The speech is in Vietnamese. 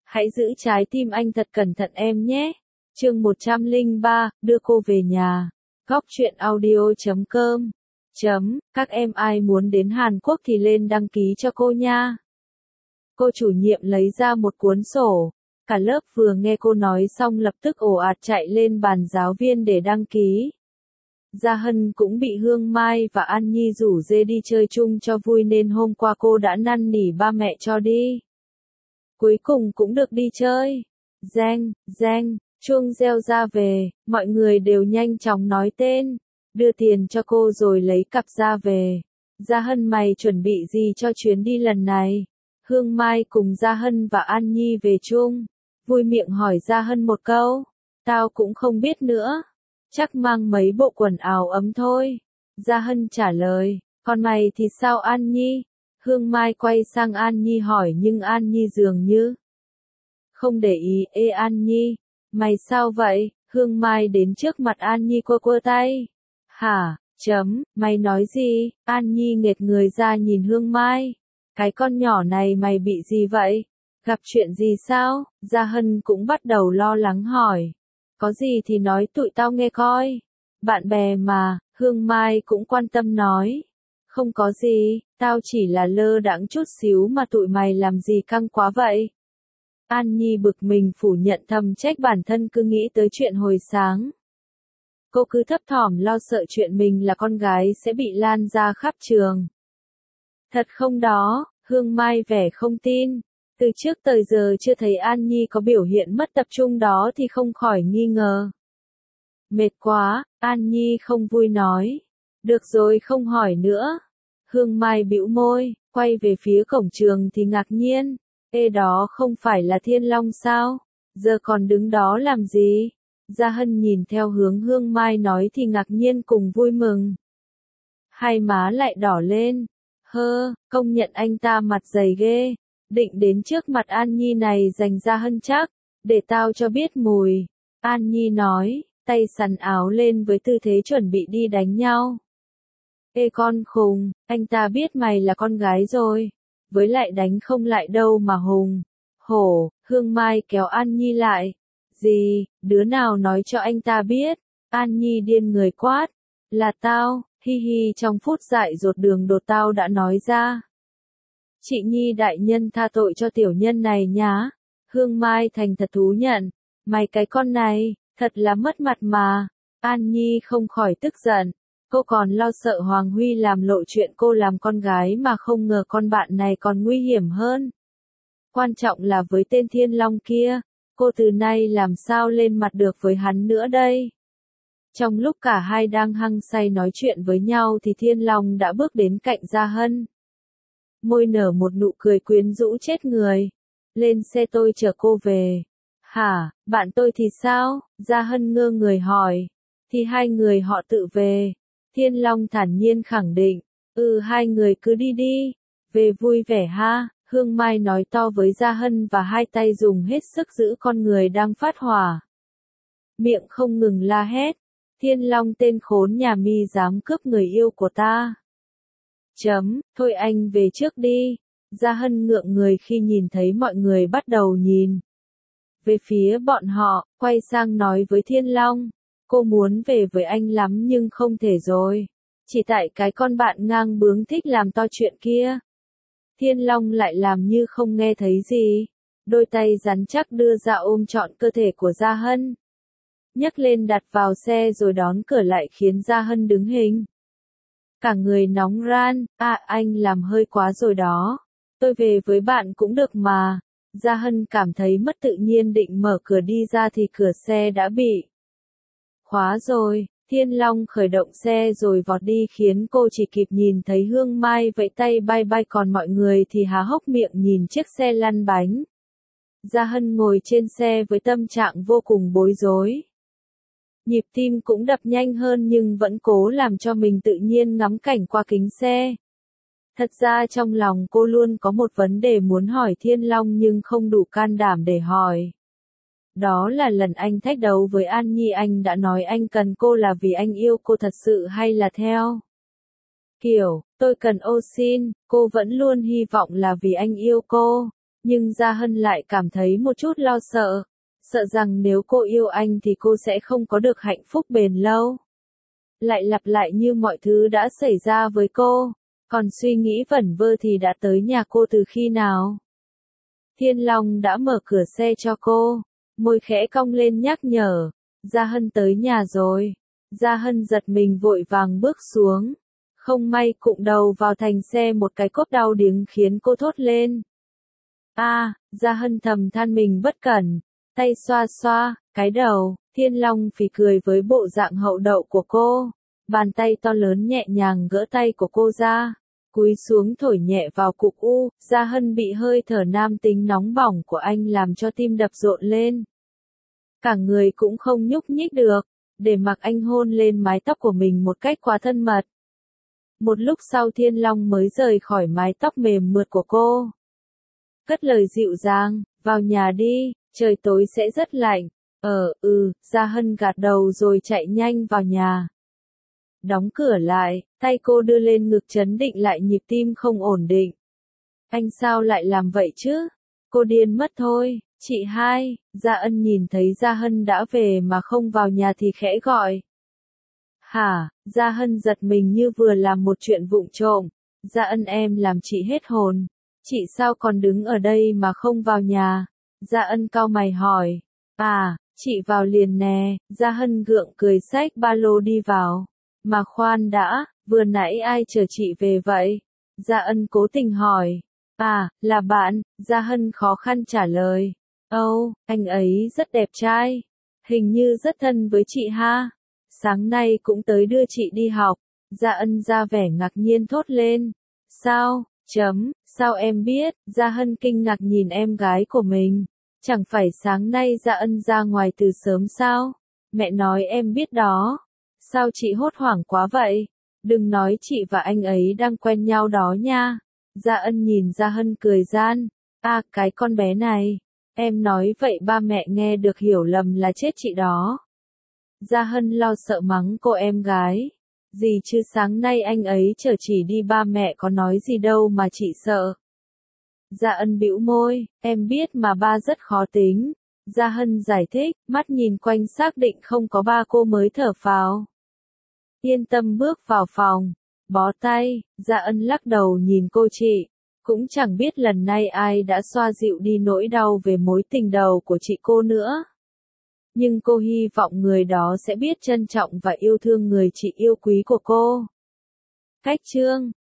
Hãy giữ trái tim anh thật cẩn thận em nhé. Chương 103, đưa cô về nhà. Góc truyện audio.com. Các em ai muốn đến Hàn Quốc thì lên đăng ký cho cô nha. Cô chủ nhiệm lấy ra một cuốn sổ. Cả lớp vừa nghe cô nói xong lập tức ồ ạt chạy lên bàn giáo viên để đăng ký. Gia Hân cũng bị Hương Mai và An Nhi rủ dê đi chơi chung cho vui nên hôm qua cô đã năn nỉ ba mẹ cho đi. Cuối cùng cũng được đi chơi. Giang, chuông reo ra về, mọi người đều nhanh chóng nói tên, đưa tiền cho cô rồi lấy cặp ra về. Gia Hân mày chuẩn bị gì cho chuyến đi lần này? Hương Mai cùng Gia Hân và An Nhi về chung, vui miệng hỏi Gia Hân một câu. Tao cũng không biết nữa. Chắc mang mấy bộ quần áo ấm thôi. Gia Hân trả lời, còn mày thì sao An Nhi? Hương Mai quay sang An Nhi hỏi nhưng An Nhi dường như không để ý. Ê An Nhi, mày sao vậy? Hương Mai đến trước mặt An Nhi quơ tay. Hả? Mày nói gì? An Nhi nghệt người ra nhìn Hương Mai. Cái con nhỏ này mày bị gì vậy? Gặp chuyện gì sao? Gia Hân cũng bắt đầu lo lắng hỏi. Có gì thì nói tụi tao nghe coi. Bạn bè mà, Hương Mai cũng quan tâm nói. Không có gì, tao chỉ là lơ đãng chút xíu mà tụi mày làm gì căng quá vậy? An Nhi bực mình phủ nhận thầm trách bản thân cứ nghĩ tới chuyện hồi sáng. Cô cứ thấp thỏm lo sợ chuyện mình là con gái sẽ bị lan ra khắp trường. Thật không đó? Hương Mai vẻ không tin. Từ trước tới giờ chưa thấy An Nhi có biểu hiện mất tập trung đó thì không khỏi nghi ngờ. Mệt quá, An Nhi không vui nói. Được rồi không hỏi nữa. Hương Mai bĩu môi, quay về phía cổng trường thì ngạc nhiên. Ê đó không phải là Thiên Long sao? Giờ còn đứng đó làm gì? Gia Hân nhìn theo hướng Hương Mai nói thì ngạc nhiên cùng vui mừng. Hai má lại đỏ lên. Công nhận anh ta mặt dày ghê. Định đến trước mặt An Nhi này dành Gia Hân chắc. Để tao cho biết mùi. An Nhi nói, tay xắn áo lên với tư thế chuẩn bị đi đánh nhau. Ê con khùng, anh ta biết mày là con gái rồi. Với lại đánh không lại đâu mà hùng. Hổ, Hương Mai kéo An Nhi lại. Gì, đứa nào nói cho anh ta biết? An Nhi điên người quát. Là tao, hi hi trong phút dại dột đường đột tao đã nói ra. Chị Nhi đại nhân tha tội cho tiểu nhân này nhá. Hương Mai thành thật thú nhận. Mày cái con này, thật là mất mặt mà. An Nhi không khỏi tức giận. Cô còn lo sợ Hoàng Huy làm lộ chuyện cô làm con gái mà không ngờ con bạn này còn nguy hiểm hơn. Quan trọng là với tên Thiên Long kia, cô từ nay làm sao lên mặt được với hắn nữa đây. Trong lúc cả hai đang hăng say nói chuyện với nhau thì Thiên Long đã bước đến cạnh Gia Hân. Môi nở một nụ cười quyến rũ chết người. Lên xe tôi chở cô về. Hả, bạn tôi thì sao? Gia Hân ngơ người hỏi. Thì hai người họ tự về. Thiên Long thản nhiên khẳng định. Hai người cứ đi đi. Về vui vẻ ha. Hương Mai nói to với Gia Hân và hai tay dùng hết sức giữ con người đang phát hỏa. Miệng không ngừng la hét. Thiên Long tên khốn nhà mi dám cướp người yêu của ta. Thôi anh về trước đi. Gia Hân ngượng người khi nhìn thấy mọi người bắt đầu nhìn về phía bọn họ, quay sang nói với Thiên Long. Cô muốn về với anh lắm nhưng không thể rồi. Chỉ tại cái con bạn ngang bướng thích làm to chuyện kia. Thiên Long lại làm như không nghe thấy gì. Đôi tay rắn chắc đưa ra ôm trọn cơ thể của Gia Hân. Nhấc lên đặt vào xe rồi đón cửa lại khiến Gia Hân đứng hình. Cả người nóng ran. Anh làm hơi quá rồi đó. Tôi về với bạn cũng được mà. Gia Hân cảm thấy mất tự nhiên định mở cửa đi ra thì cửa xe đã bị khóa rồi. Thiên Long khởi động xe rồi vọt đi khiến cô chỉ kịp nhìn thấy Hương Mai vẫy tay bye bye còn mọi người thì há hốc miệng nhìn chiếc xe lăn bánh. Gia Hân ngồi trên xe với tâm trạng vô cùng bối rối. Nhịp tim cũng đập nhanh hơn nhưng vẫn cố làm cho mình tự nhiên ngắm cảnh qua kính xe. Thật ra trong lòng cô luôn có một vấn đề muốn hỏi Thiên Long nhưng không đủ can đảm để hỏi. Đó là lần anh thách đấu với An Nhi anh đã nói anh cần cô là vì anh yêu cô thật sự hay là theo kiểu, tôi cần ô xin, cô vẫn luôn hy vọng là vì anh yêu cô. Nhưng Gia Hân lại cảm thấy một chút lo sợ. Sợ rằng nếu cô yêu anh thì cô sẽ không có được hạnh phúc bền lâu. Lại lặp lại như mọi thứ đã xảy ra với cô. Còn suy nghĩ vẩn vơ thì đã tới nhà cô từ khi nào? Thiên Long đã mở cửa xe cho cô. Môi khẽ cong lên nhắc nhở. Gia Hân tới nhà rồi. Gia Hân giật mình vội vàng bước xuống. Không may cụng đầu vào thành xe một cái cốp đau điếng khiến cô thốt lên. Gia Hân thầm than mình bất cẩn. Tay xoa xoa, cái đầu. Thiên Long phì cười với bộ dạng hậu đậu của cô. Bàn tay to lớn nhẹ nhàng gỡ tay của cô ra. Cúi xuống thổi nhẹ vào cục u. Gia Hân bị hơi thở nam tính nóng bỏng của anh làm cho tim đập rộn lên. Cả người cũng không nhúc nhích được. Để mặc anh hôn lên mái tóc của mình một cách quá thân mật. Một lúc sau Thiên Long mới rời khỏi mái tóc mềm mượt của cô. Cất lời dịu dàng, vào nhà đi, trời tối sẽ rất lạnh. Gia Hân gạt đầu rồi chạy nhanh vào nhà. Đóng cửa lại, tay cô đưa lên ngực trấn định lại nhịp tim không ổn định. Anh sao lại làm vậy chứ? Cô điên mất thôi. Chị hai, Gia Ân nhìn thấy Gia Hân đã về mà không vào nhà thì khẽ gọi. Hả? Gia Hân giật mình như vừa làm một chuyện vụng trộm. Gia Ân em làm chị hết hồn. Chị sao còn đứng ở đây mà không vào nhà? Gia Ân cau mày hỏi. Chị vào liền nè. Gia Hân gượng cười xách ba lô đi vào. Mà khoan đã, vừa nãy ai chờ chị về vậy? Gia Ân cố tình hỏi. Là bạn. Gia Hân khó khăn trả lời. Anh ấy rất đẹp trai. Hình như rất thân với chị ha. Sáng nay cũng tới đưa chị đi học. Gia Ân ra vẻ ngạc nhiên thốt lên. Sao? Sao em biết? Gia Hân kinh ngạc nhìn em gái của mình. Chẳng phải sáng nay Gia Ân ra ngoài từ sớm sao? Mẹ nói em biết đó. Sao chị hốt hoảng quá vậy? Đừng nói chị và anh ấy đang quen nhau đó nha. Gia Ân nhìn Gia Hân cười gian. Cái con bé này. Em nói vậy ba mẹ nghe được hiểu lầm là chết chị đó. Gia Hân lo sợ mắng cô em gái. Gì chứ sáng nay anh ấy chở chị đi ba mẹ có nói gì đâu mà chị sợ. Gia Ân bĩu môi, em biết mà ba rất khó tính. Gia Hân giải thích, mắt nhìn quanh xác định không có ba cô mới thở phào. Yên tâm bước vào phòng. Bó tay, Gia Ân lắc đầu nhìn cô chị. Cũng chẳng biết lần này ai đã xoa dịu đi nỗi đau về mối tình đầu của chị cô nữa. Nhưng cô hy vọng người đó sẽ biết trân trọng và yêu thương người chị yêu quý của cô. Cách chương